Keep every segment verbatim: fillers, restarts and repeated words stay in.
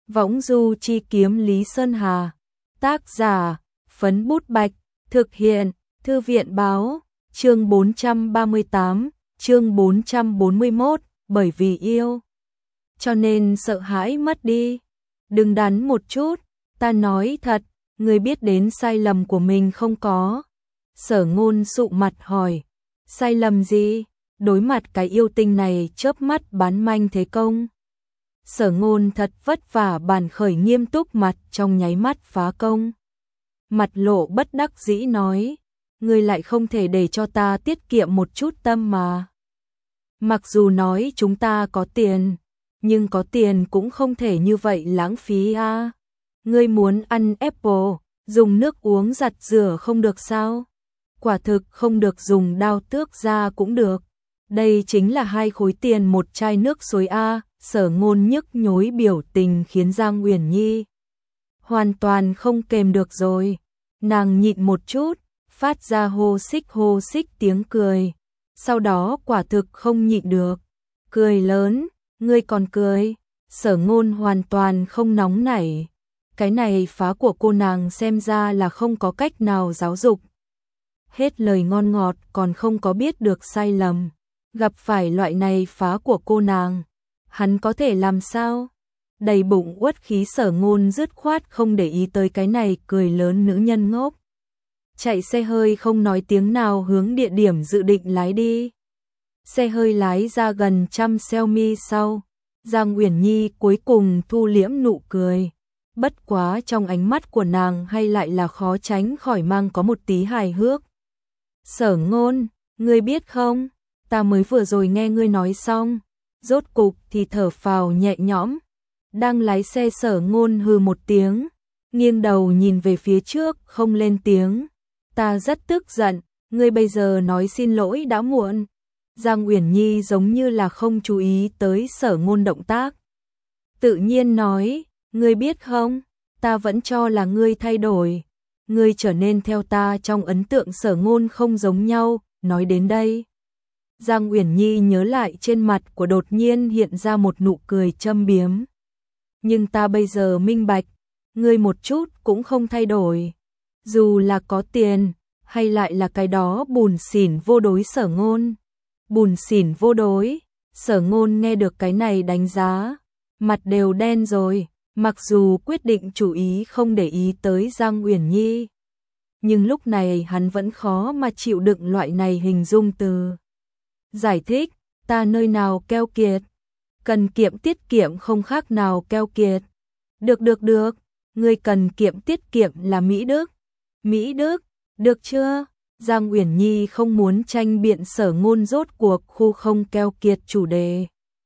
Võng du chi kiếm Lý Sơn Hà. Tác giả, Phấn Bút Bạch. Thực hiện, Thư viện báo. Chương bốn trăm ba mươi tám, chương bốn trăm bốn mươi mốt, bởi vì yêu cho nên sợ hãi mất đi. Đừng đắn một chút, ta nói thật, ngươi biết đến sai lầm của mình không có? Sở Ngôn sụ mặt hỏi. Sai lầm gì? Đối mặt cái yêu tinh này chớp mắt bán manh thế công. Sở Ngôn thật vất vả bàn khởi nghiêm túc mặt trong nháy mắt phá công. Mặt lộ bất đắc dĩ nói, ngươi lại không thể để cho ta tiết kiệm một chút tâm mà. Mặc dù nói chúng ta có tiền, nhưng có tiền cũng không thể như vậy lãng phí a. À. Ngươi muốn ăn apple, dùng nước uống giặt rửa không được sao? Quả thực không được dùng đao tước ra cũng được. Đây chính là hai khối tiền một chai nước suối a. Sở Ngôn nhức nhối biểu tình khiến Giang Uyển Nhi hoàn toàn không kềm được rồi. Nàng nhịn một chút, phát ra hô xích hô xích tiếng cười. Sau đó quả thực không nhịn được, cười lớn. Ngươi còn cười? Sở Ngôn hoàn toàn không nóng nảy. Cái này phá của cô nàng xem ra là không có cách nào giáo dục. Hết lời ngon ngọt còn không có biết được sai lầm. Gặp phải loại này phá của cô nàng, hắn có thể làm sao? Đầy bụng uất khí Sở Ngôn dứt khoát không để ý tới cái này cười lớn nữ nhân ngốc. Chạy xe hơi không nói tiếng nào hướng địa điểm dự định lái đi. Xe hơi lái ra gần trăm Xiaomi sau, Giang Uyển Nhi cuối cùng thu liễm nụ cười. Bất quá trong ánh mắt của nàng hay lại là khó tránh khỏi mang có một tí hài hước. Sở Ngôn, ngươi biết không, ta mới vừa rồi nghe ngươi nói xong, rốt cục thì thở phào nhẹ nhõm. Đang lái xe Sở Ngôn hừ một tiếng, nghiêng đầu nhìn về phía trước không lên tiếng. Ta rất tức giận, ngươi bây giờ nói xin lỗi đã muộn. Giang Uyển Nhi giống như là không chú ý tới Sở Ngôn động tác. Tự nhiên nói, ngươi biết không, ta vẫn cho là ngươi thay đổi. Ngươi trở nên theo ta trong ấn tượng Sở Ngôn không giống nhau. Nói đến đây, Giang Uyển Nhi nhớ lại trên mặt của đột nhiên hiện ra một nụ cười châm biếm. Nhưng ta bây giờ minh bạch, ngươi một chút cũng không thay đổi. Dù là có tiền, hay lại là cái đó bùn xỉn vô đối Sở Ngôn. Bùn xỉn vô đối, Sở Ngôn nghe được cái này đánh giá, mặt đều đen rồi, mặc dù quyết định chủ ý không để ý tới Giang Uyển Nhi. Nhưng lúc này hắn vẫn khó mà chịu đựng loại này hình dung từ. Giải thích, ta nơi nào keo kiệt, cần kiệm tiết kiệm không khác nào keo kiệt. Được được được, ngươi cần kiệm tiết kiệm là Mỹ Đức. Mỹ Đức, được chưa? Giang Uyển Nhi không muốn tranh biện Sở Ngôn rốt cuộc khu không keo kiệt chủ đề.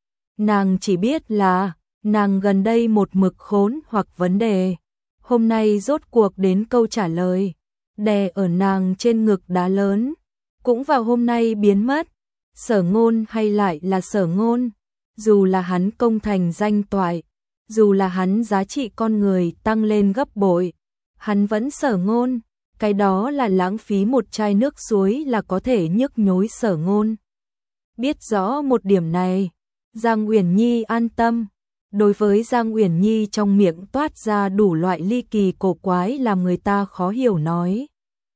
Nàng chỉ biết là, nàng gần đây một mực khốn hoặc vấn đề. Hôm nay rốt cuộc đến câu trả lời, đè ở nàng trên ngực đá lớn, cũng vào hôm nay biến mất. Sở Ngôn hay lại là Sở Ngôn, dù là hắn công thành danh toại, dù là hắn giá trị con người tăng lên gấp bội, hắn vẫn Sở Ngôn. Cái đó là lãng phí một chai nước suối là có thể nhức nhối Sở Ngôn. Biết rõ một điểm này, Giang Uyển Nhi an tâm. Đối với Giang Uyển Nhi trong miệng toát ra đủ loại ly kỳ cổ quái làm người ta khó hiểu nói.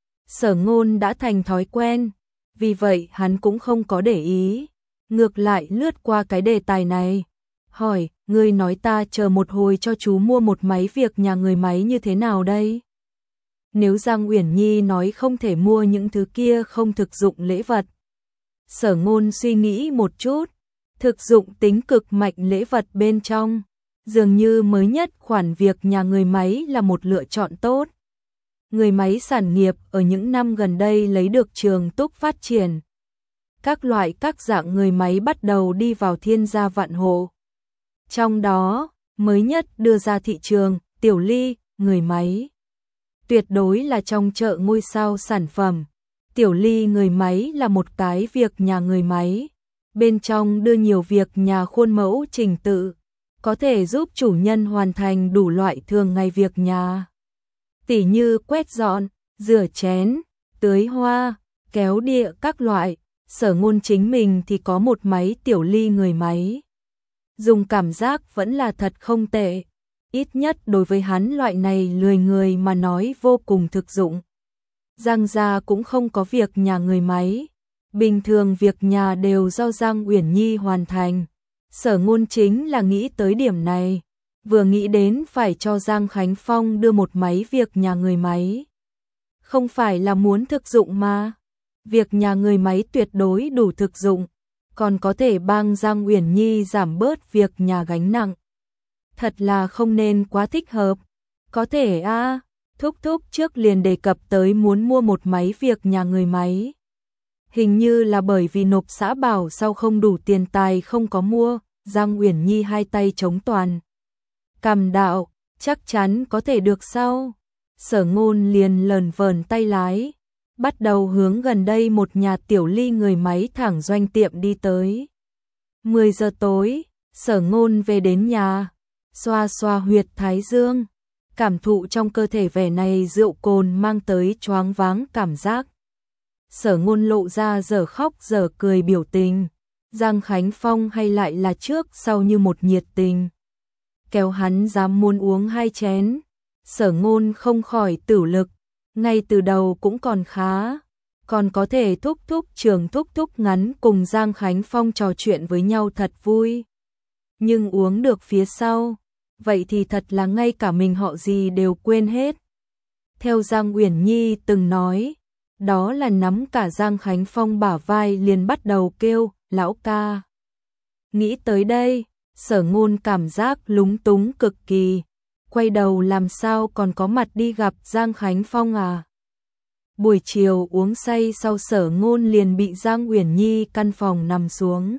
Sở Ngôn đã thành thói quen, vì vậy hắn cũng không có để ý. Ngược lại lướt qua cái đề tài này, hỏi, ngươi nói ta chờ một hồi cho chú mua một máy việc nhà người máy như thế nào đây? Nếu Giang Uyển Nhi nói không thể mua những thứ kia không thực dụng lễ vật. Sở Ngôn suy nghĩ một chút, thực dụng tính cực mạnh lễ vật bên trong, dường như mới nhất khoản việc nhà người máy là một lựa chọn tốt. Người máy sản nghiệp ở những năm gần đây lấy được trường tốc phát triển. Các loại các dạng người máy bắt đầu đi vào thiên gia vạn hộ. Trong đó, mới nhất đưa ra thị trường, Tiểu Ly, người máy. Tuyệt đối là trong chợ ngôi sao sản phẩm. Tiểu Ly người máy là một cái việc nhà người máy. Bên trong đưa nhiều việc nhà khuôn mẫu trình tự, có thể giúp chủ nhân hoàn thành đủ loại thường ngày việc nhà. Tỉ như quét dọn, rửa chén, tưới hoa, kéo đĩa các loại. Sở Ngôn chính mình thì có một máy Tiểu Ly người máy. Dùng cảm giác vẫn là thật không tệ. ít nhất đối với hắn loại này lười người mà nói vô cùng thực dụng. Giang gia cũng không có việc nhà người máy, bình thường việc nhà đều do Giang Uyển Nhi hoàn thành. Sở Ngôn chính là nghĩ tới điểm này, vừa nghĩ đến phải cho Giang Khánh Phong đưa một máy việc nhà người máy. Không phải là muốn thực dụng mà, việc nhà người máy tuyệt đối đủ thực dụng, còn có thể帮Giang Uyển Nhi giảm bớt việc nhà gánh nặng. Thật là không nên quá thích hợp. Có thể a, à, Thúc Thúc trước liền đề cập tới muốn mua một máy việc nhà người máy. Hình như là bởi vì nộp xã bảo sau không đủ tiền tài không có mua. Giang Uyển Nhi hai tay chống toàn. Cằm đạo, chắc chắn có thể được sau. Sở Ngôn liền lờn vờn tay lái, bắt đầu hướng gần đây một nhà tiểu ly người máy thẳng doanh tiệm đi tới. mười giờ tối, Sở Ngôn về đến nhà, xoa xoa huyệt thái dương, cảm thụ trong cơ thể vẻ này rượu cồn mang tới choáng váng cảm giác. Sở Ngôn lộ ra dở khóc dở cười biểu tình, Giang Khánh Phong hay lại là trước sau như một nhiệt tình. Kéo hắn dám muốn uống hai chén, Sở Ngôn không khỏi tửu lực, ngay từ đầu cũng còn khá, còn có thể thúc thúc trường thúc thúc ngắn cùng Giang Khánh Phong trò chuyện với nhau thật vui. Nhưng uống được phía sau, vậy thì thật là ngay cả mình họ gì đều quên hết. Theo Giang Uyển Nhi từng nói, đó là nắm cả Giang Khánh Phong bả vai liền bắt đầu kêu, lão ca. Nghĩ tới đây, Sở Ngôn cảm giác lúng túng cực kỳ, quay đầu làm sao còn có mặt đi gặp Giang Khánh Phong à. Buổi chiều uống say sau Sở Ngôn liền bị Giang Uyển Nhi căn phòng nằm xuống.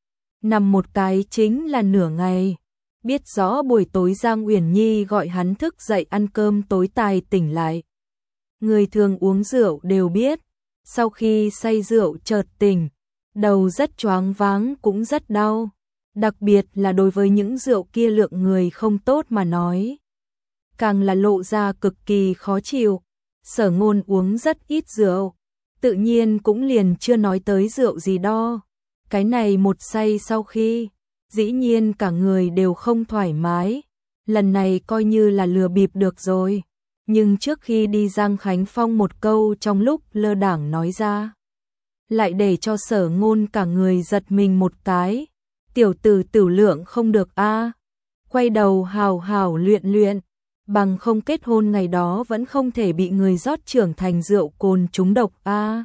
Nằm một cái chính là nửa ngày, biết rõ buổi tối Giang Uyển Nhi gọi hắn thức dậy ăn cơm tối tài tỉnh lại. Người thường uống rượu đều biết, sau khi say rượu chợt tỉnh, đầu rất choáng váng cũng rất đau, đặc biệt là đối với những rượu kia lượng người không tốt mà nói, càng là lộ ra cực kỳ khó chịu. Sở Ngôn uống rất ít rượu, tự nhiên cũng liền chưa nói tới rượu gì đo. Cái này một say sau khi, dĩ nhiên cả người đều không thoải mái, lần này coi như là lừa bịp được rồi. Nhưng trước khi đi Giang Khánh Phong một câu trong lúc lơ đãng nói ra, lại để cho Sở Ngôn cả người giật mình một cái. Tiểu tử tiểu lượng không được a, à. Quay đầu hào hào luyện luyện, bằng không kết hôn ngày đó vẫn không thể bị người rót trưởng thành rượu cồn trúng độc a. À.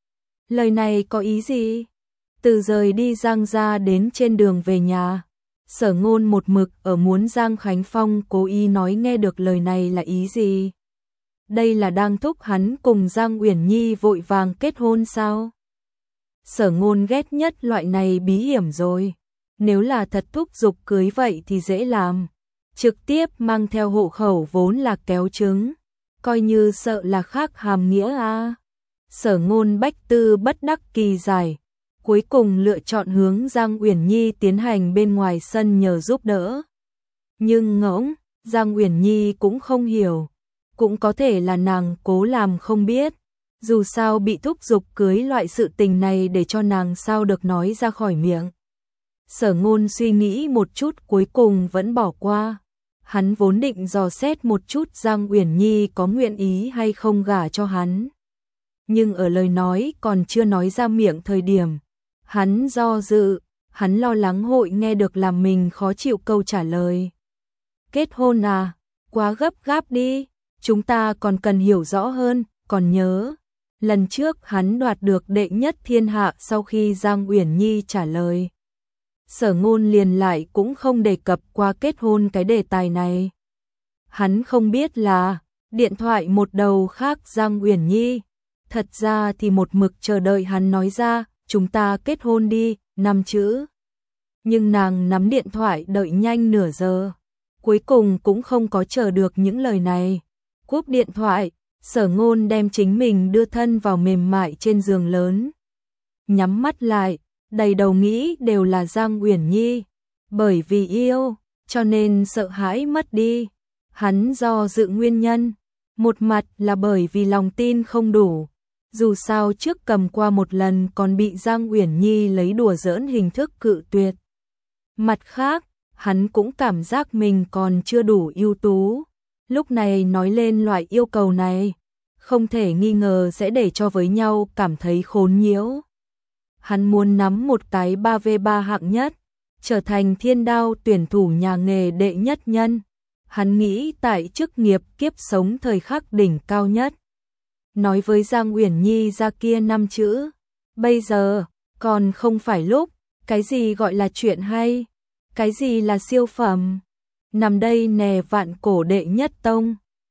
Lời này có ý gì? Từ rời đi Giang gia đến trên đường về nhà, Sở Ngôn một mực ở muốn Giang Khánh Phong cố ý nói nghe được lời này là ý gì. Đây là đang thúc hắn cùng Giang Uyển Nhi vội vàng kết hôn sao? Sở Ngôn ghét nhất loại này bí hiểm rồi. Nếu là thật thúc giục cưới vậy thì dễ làm, trực tiếp mang theo hộ khẩu vốn là kéo trứng, coi như sợ là khác hàm nghĩa a. À. Sở Ngôn bách tư bất đắc kỳ giải, cuối cùng lựa chọn hướng Giang Uyển Nhi tiến hành bên ngoài sân nhờ giúp đỡ. Nhưng ngỗng, Giang Uyển Nhi cũng không hiểu, cũng có thể là nàng cố làm không biết, dù sao bị thúc giục cưới loại sự tình này để cho nàng sao được nói ra khỏi miệng. Sở Ngôn suy nghĩ một chút cuối cùng vẫn bỏ qua. Hắn vốn định dò xét một chút Giang Uyển Nhi có nguyện ý hay không gả cho hắn. Nhưng ở lời nói còn chưa nói ra miệng thời điểm, hắn do dự, hắn lo lắng hội nghe được làm mình khó chịu câu trả lời. Kết hôn à? Quá gấp gáp đi, chúng ta còn cần hiểu rõ hơn, còn nhớ. Lần trước hắn đoạt được đệ nhất thiên hạ sau khi Giang Uyển Nhi trả lời. Sở Ngôn liền lại cũng không đề cập qua kết hôn cái đề tài này. Hắn không biết là, điện thoại một đầu khác Giang Uyển Nhi. Thật ra thì một mực chờ đợi hắn nói ra, chúng ta kết hôn đi, năm chữ. Nhưng nàng nắm điện thoại đợi nhanh nửa giờ. Cuối cùng cũng không có chờ được những lời này. Cúp điện thoại, Sở Ngôn đem chính mình đưa thân vào mềm mại trên giường lớn. Nhắm mắt lại, đầy đầu nghĩ đều là Giang Uyển Nhi. Bởi vì yêu, cho nên sợ hãi mất đi. Hắn do dự nguyên nhân. Một mặt là bởi vì lòng tin không đủ. Dù sao trước cầm qua một lần còn bị Giang Uyển Nhi lấy đùa giỡn hình thức cự tuyệt. Mặt khác, hắn cũng cảm giác mình còn chưa đủ ưu tú. Lúc này nói lên loại yêu cầu này, không thể nghi ngờ sẽ để cho với nhau cảm thấy khốn nhiễu. Hắn muốn nắm một cái ba vê ba hạng nhất, trở thành thiên đao tuyển thủ nhà nghề đệ nhất nhân. Hắn nghĩ tại chức nghiệp kiếp sống thời khắc đỉnh cao nhất. Nói với Giang Uyển Nhi ra kia năm chữ, bây giờ còn không phải lúc, cái gì gọi là chuyện hay, cái gì là siêu phẩm. Nằm đây nè vạn cổ đệ nhất tông,